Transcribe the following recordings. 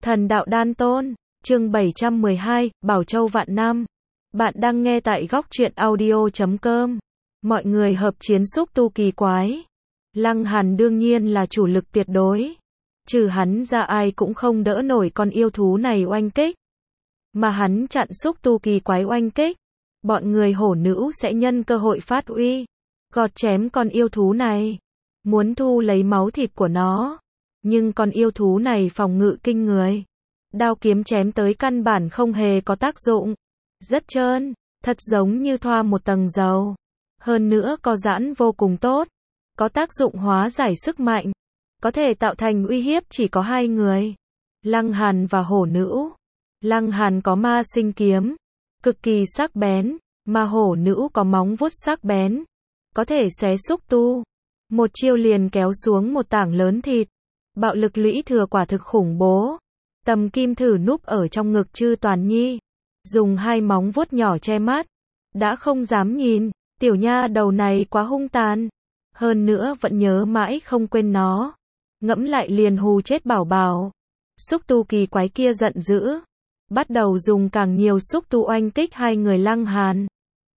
Thần đạo đan tôn, chương 712, Bảo Châu Vạn Nam. Bạn đang nghe tại góc truyện audio.com. Mọi người hợp chiến xúc tu kỳ quái. Lăng Hàn đương nhiên là chủ lực tuyệt đối. Trừ hắn ra ai cũng không đỡ nổi con yêu thú này oanh kích. Mà hắn chặn xúc tu kỳ quái oanh kích. Bọn người hổ nữ sẽ nhân cơ hội phát uy. Gọt chém con yêu thú này. Muốn thu lấy máu thịt của nó. Nhưng con yêu thú này phòng ngự kinh người. Đao kiếm chém tới căn bản không hề có tác dụng. Rất trơn, thật giống như thoa một tầng dầu. Hơn nữa có giãn vô cùng tốt. Có tác dụng hóa giải sức mạnh. Có thể tạo thành uy hiếp chỉ có hai người. Lăng Hàn và hổ nữ. Lăng Hàn có ma sinh kiếm. Cực kỳ sắc bén. Mà hổ nữ có móng vuốt sắc bén. Có thể xé xúc tu. Một chiêu liền kéo xuống một tảng lớn thịt. Bạo lực lũy thừa quả thực khủng bố. Tầm kim thử núp ở trong ngực Trư Toàn Nhi. Dùng hai móng vuốt nhỏ che mắt. Đã không dám nhìn. Tiểu nha đầu này quá hung tàn. Hơn nữa vẫn nhớ mãi không quên nó. Ngẫm lại liền hù chết bảo bảo. Xúc tu kỳ quái kia giận dữ. Bắt đầu dùng càng nhiều xúc tu oanh kích hai người Lăng Hàn.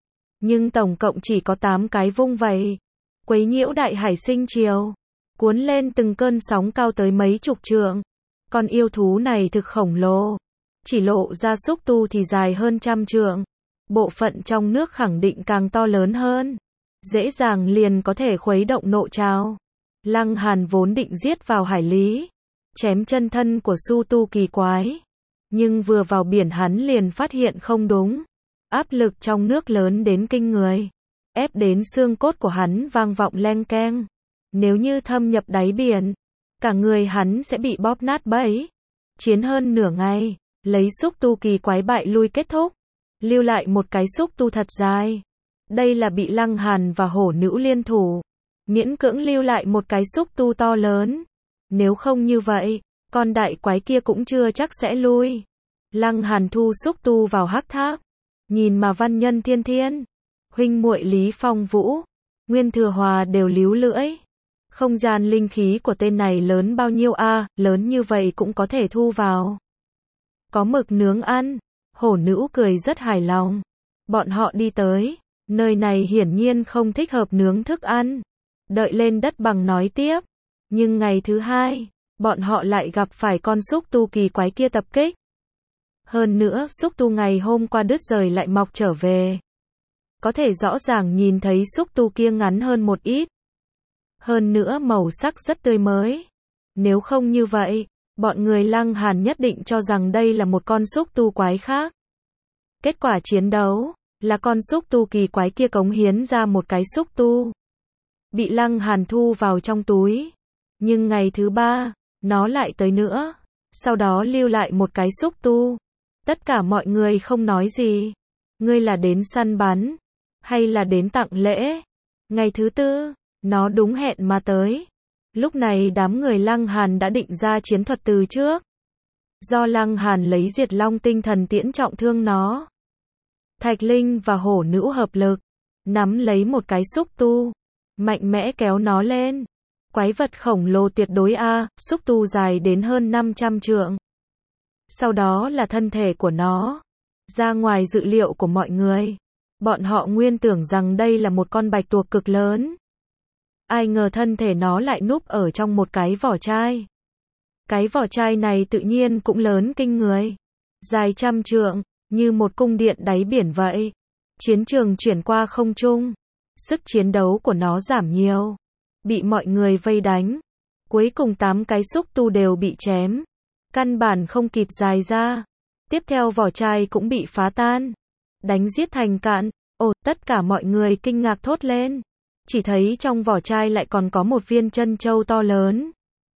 Nhưng tổng cộng chỉ có 8 cái vung vẩy. Quấy nhiễu đại hải sinh chiều. Cuốn lên từng cơn sóng cao tới mấy chục trượng. Con yêu thú này thực khổng lồ. Chỉ lộ ra xúc tu thì dài hơn trăm trượng. Bộ phận trong nước khẳng định càng to lớn hơn. Dễ dàng liền có thể khuấy động nộ trào. Lăng Hàn vốn định giết vào hải lý. Chém chân thân của su tu kỳ quái. Nhưng vừa vào biển hắn liền phát hiện không đúng. Áp lực trong nước lớn đến kinh người. Ép đến xương cốt của hắn vang vọng leng keng. Nếu như thâm nhập đáy biển, cả người hắn sẽ bị bóp nát bẫy. Chiến hơn nửa ngày, lấy xúc tu kỳ quái bại lui kết thúc. Lưu lại một cái xúc tu thật dài. Đây là bị Lăng Hàn và hổ nữ liên thủ. Miễn cưỡng lưu lại một cái xúc tu to lớn. Nếu không như vậy, con đại quái kia cũng chưa chắc sẽ lui. Lăng Hàn thu xúc tu vào hắc tháp. Nhìn mà văn nhân thiên thiên. Huynh muội Lý Phong Vũ, Nguyên Thừa Hòa đều líu lưỡi. Không gian linh khí của tên này lớn bao nhiêu a, lớn như vậy cũng có thể thu vào. Có mực nướng ăn, hổ nữ cười rất hài lòng. Bọn họ đi tới, nơi này hiển nhiên không thích hợp nướng thức ăn. Đợi lên đất bằng nói tiếp. Nhưng ngày thứ hai, bọn họ lại gặp phải con xúc tu kỳ quái kia tập kích. Hơn nữa xúc tu ngày hôm qua đứt rời lại mọc trở về. Có thể rõ ràng nhìn thấy xúc tu kia ngắn hơn một ít. Hơn nữa màu sắc rất tươi mới. Nếu không như vậy, bọn người Lăng Hàn nhất định cho rằng đây là một con xúc tu quái khác. Kết quả chiến đấu, là con xúc tu kỳ quái kia cống hiến ra một cái xúc tu. Bị Lăng Hàn thu vào trong túi. Nhưng ngày thứ ba, nó lại tới nữa. Sau đó lưu lại một cái xúc tu. Tất cả mọi người không nói gì. Ngươi là đến săn bắn, hay là đến tặng lễ? Ngày thứ tư, nó đúng hẹn mà tới. Lúc này đám người Lăng Hàn đã định ra chiến thuật từ trước. Do Lăng Hàn lấy Diệt Long tinh thần tiễn trọng thương nó. Thạch Linh và hổ nữ hợp lực, nắm lấy một cái xúc tu, mạnh mẽ kéo nó lên. Quái vật khổng lồ tuyệt đối a, xúc tu dài đến hơn 500 trượng. Sau đó là thân thể của nó. Ra ngoài dự liệu của mọi người. Bọn họ nguyên tưởng rằng đây là một con bạch tuộc cực lớn. Ai ngờ thân thể nó lại núp ở trong một cái vỏ chai. Cái vỏ chai này tự nhiên cũng lớn kinh người. Dài trăm trượng, như một cung điện đáy biển vậy. Chiến trường chuyển qua không trung. Sức chiến đấu của nó giảm nhiều. Bị mọi người vây đánh. Cuối cùng 8 cái xúc tu đều bị chém. Căn bản không kịp dài ra. Tiếp theo vỏ chai cũng bị phá tan. Đánh giết thành cạn. Ồ, tất cả mọi người kinh ngạc thốt lên. Chỉ thấy trong vỏ chai lại còn có một viên chân châu to lớn.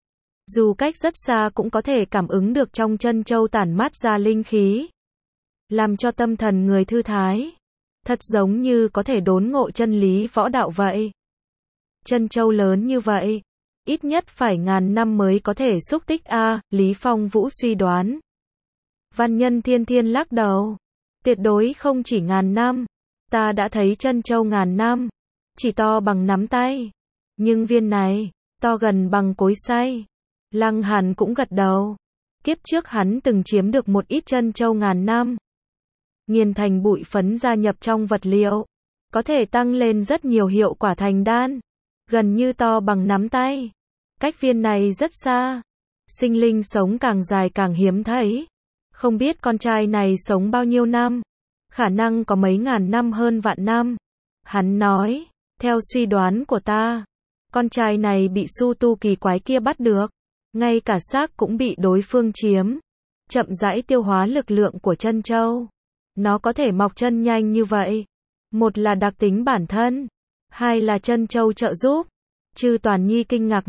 Dù cách rất xa cũng có thể cảm ứng được trong chân châu tản mát ra linh khí. Làm cho tâm thần người thư thái. Thật giống như có thể đốn ngộ chân lý võ đạo vậy. Chân châu lớn như vậy. Ít nhất phải ngàn năm mới có thể xúc tích a, Lý Phong Vũ suy đoán. Văn nhân thiên thiên lắc đầu. Tuyệt đối không chỉ ngàn năm. Ta đã thấy chân châu ngàn năm. Chỉ to bằng nắm tay. Nhưng viên này, to gần bằng cối xay. Lăng Hàn cũng gật đầu. Kiếp trước hắn từng chiếm được một ít chân châu ngàn năm, nghiền thành bụi phấn gia nhập trong vật liệu, có thể tăng lên rất nhiều hiệu quả thành đan, gần như to bằng nắm tay. Cách viên này rất xa, sinh linh sống càng dài càng hiếm thấy. Không biết con trai này sống bao nhiêu năm, khả năng có mấy ngàn năm hơn vạn năm. Hắn nói, theo suy đoán của ta, con trai này bị su tu kỳ quái kia bắt được, ngay cả xác cũng bị đối phương chiếm, chậm rãi tiêu hóa lực lượng của chân châu. Nó có thể mọc chân nhanh như vậy, một là đặc tính bản thân, hai là chân châu trợ giúp. Chư Toàn Nhi kinh ngạc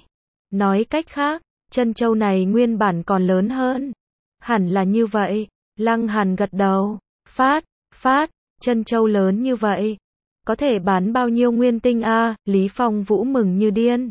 nói cách khác, chân châu này nguyên bản còn lớn hơn. Hẳn là như vậy. Lăng Hàn gật đầu, phát, chân châu lớn như vậy, có thể bán bao nhiêu nguyên tinh a? Lý Phong Vũ mừng như điên.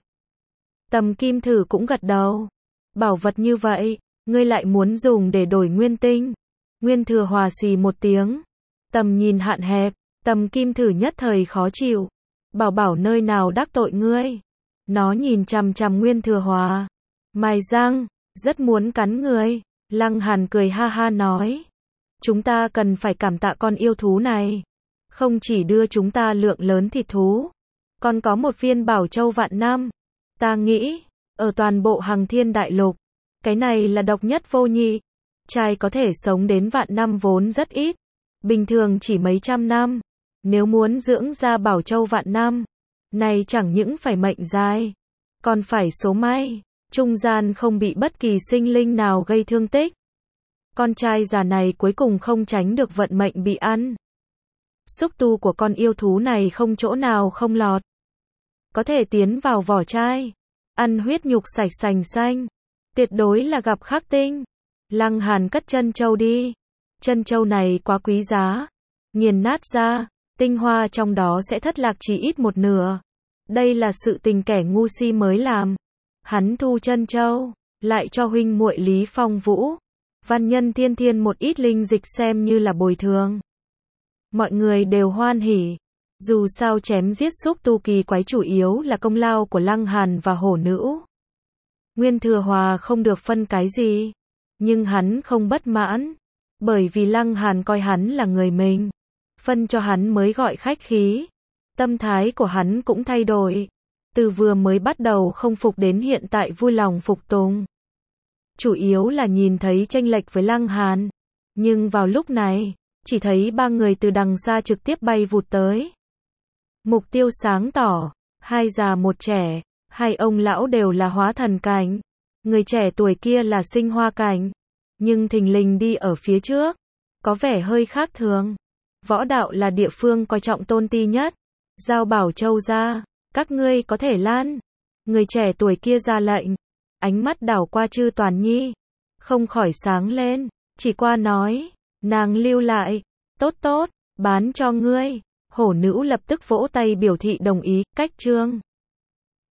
Tầm Kim Thử cũng gật đầu, bảo vật như vậy, ngươi lại muốn dùng để đổi nguyên tinh? Nguyên Thừa Hòa xì một tiếng, tầm nhìn hạn hẹp. Tầm Kim Thử nhất thời khó chịu, bảo nơi nào đắc tội ngươi. Nó nhìn chằm chằm Nguyên Thừa Hòa, mài răng, rất muốn cắn người. Lăng Hàn cười ha ha nói, chúng ta cần phải cảm tạ con yêu thú này, không chỉ đưa chúng ta lượng lớn thịt thú, còn có một viên bảo châu vạn năm. Ta nghĩ, ở toàn bộ Hằng Thiên Đại Lục, cái này là độc nhất vô nhị. Trai có thể sống đến vạn năm vốn rất ít, bình thường chỉ mấy trăm năm. Nếu muốn dưỡng ra bảo châu vạn năm, này chẳng những phải mệnh dài, còn phải số may, trung gian không bị bất kỳ sinh linh nào gây thương tích. Con trai già này cuối cùng không tránh được vận mệnh bị ăn. Xúc tu của con yêu thú này không chỗ nào không lọt, có thể tiến vào vỏ trai, ăn huyết nhục sạch sành xanh, tuyệt đối là gặp khắc tinh. Lăng Hàn cất chân châu đi, chân châu này quá quý giá, nghiền nát ra, tinh hoa trong đó sẽ thất lạc chỉ ít một nửa. Đây là sự tình kẻ ngu si mới làm. Hắn thu chân châu, lại cho huynh muội Lý Phong Vũ, Văn Nhân Thiên Thiên một ít linh dịch xem như là bồi thường. Mọi người đều hoan hỉ. Dù sao chém giết xúc tu kỳ quái chủ yếu là công lao của Lăng Hàn và Hổ Nữ. Nguyên Thừa Hòa không được phân cái gì, nhưng hắn không bất mãn, bởi vì Lăng Hàn coi hắn là người mình, phân cho hắn mới gọi khách khí. Tâm thái của hắn cũng thay đổi, từ vừa mới bắt đầu không phục đến hiện tại vui lòng phục tùng. Chủ yếu là nhìn thấy chênh lệch với Lăng Hàn, nhưng vào lúc này, chỉ thấy ba người từ đằng xa trực tiếp bay vụt tới. Mục tiêu sáng tỏ, hai già một trẻ, hai ông lão đều là hóa thần cảnh, người trẻ tuổi kia là sinh hoa cảnh, nhưng thình lình đi ở phía trước, có vẻ hơi khác thường. Võ đạo là địa phương coi trọng tôn ti nhất. Giao bảo châu ra, các ngươi có thể lan. Người trẻ tuổi kia ra lệnh, ánh mắt đảo qua Chư Toàn Nhi, không khỏi sáng lên, chỉ qua nói, nàng lưu lại, tốt, bán cho ngươi. Hổ Nữ lập tức vỗ tay biểu thị đồng ý, cách chương.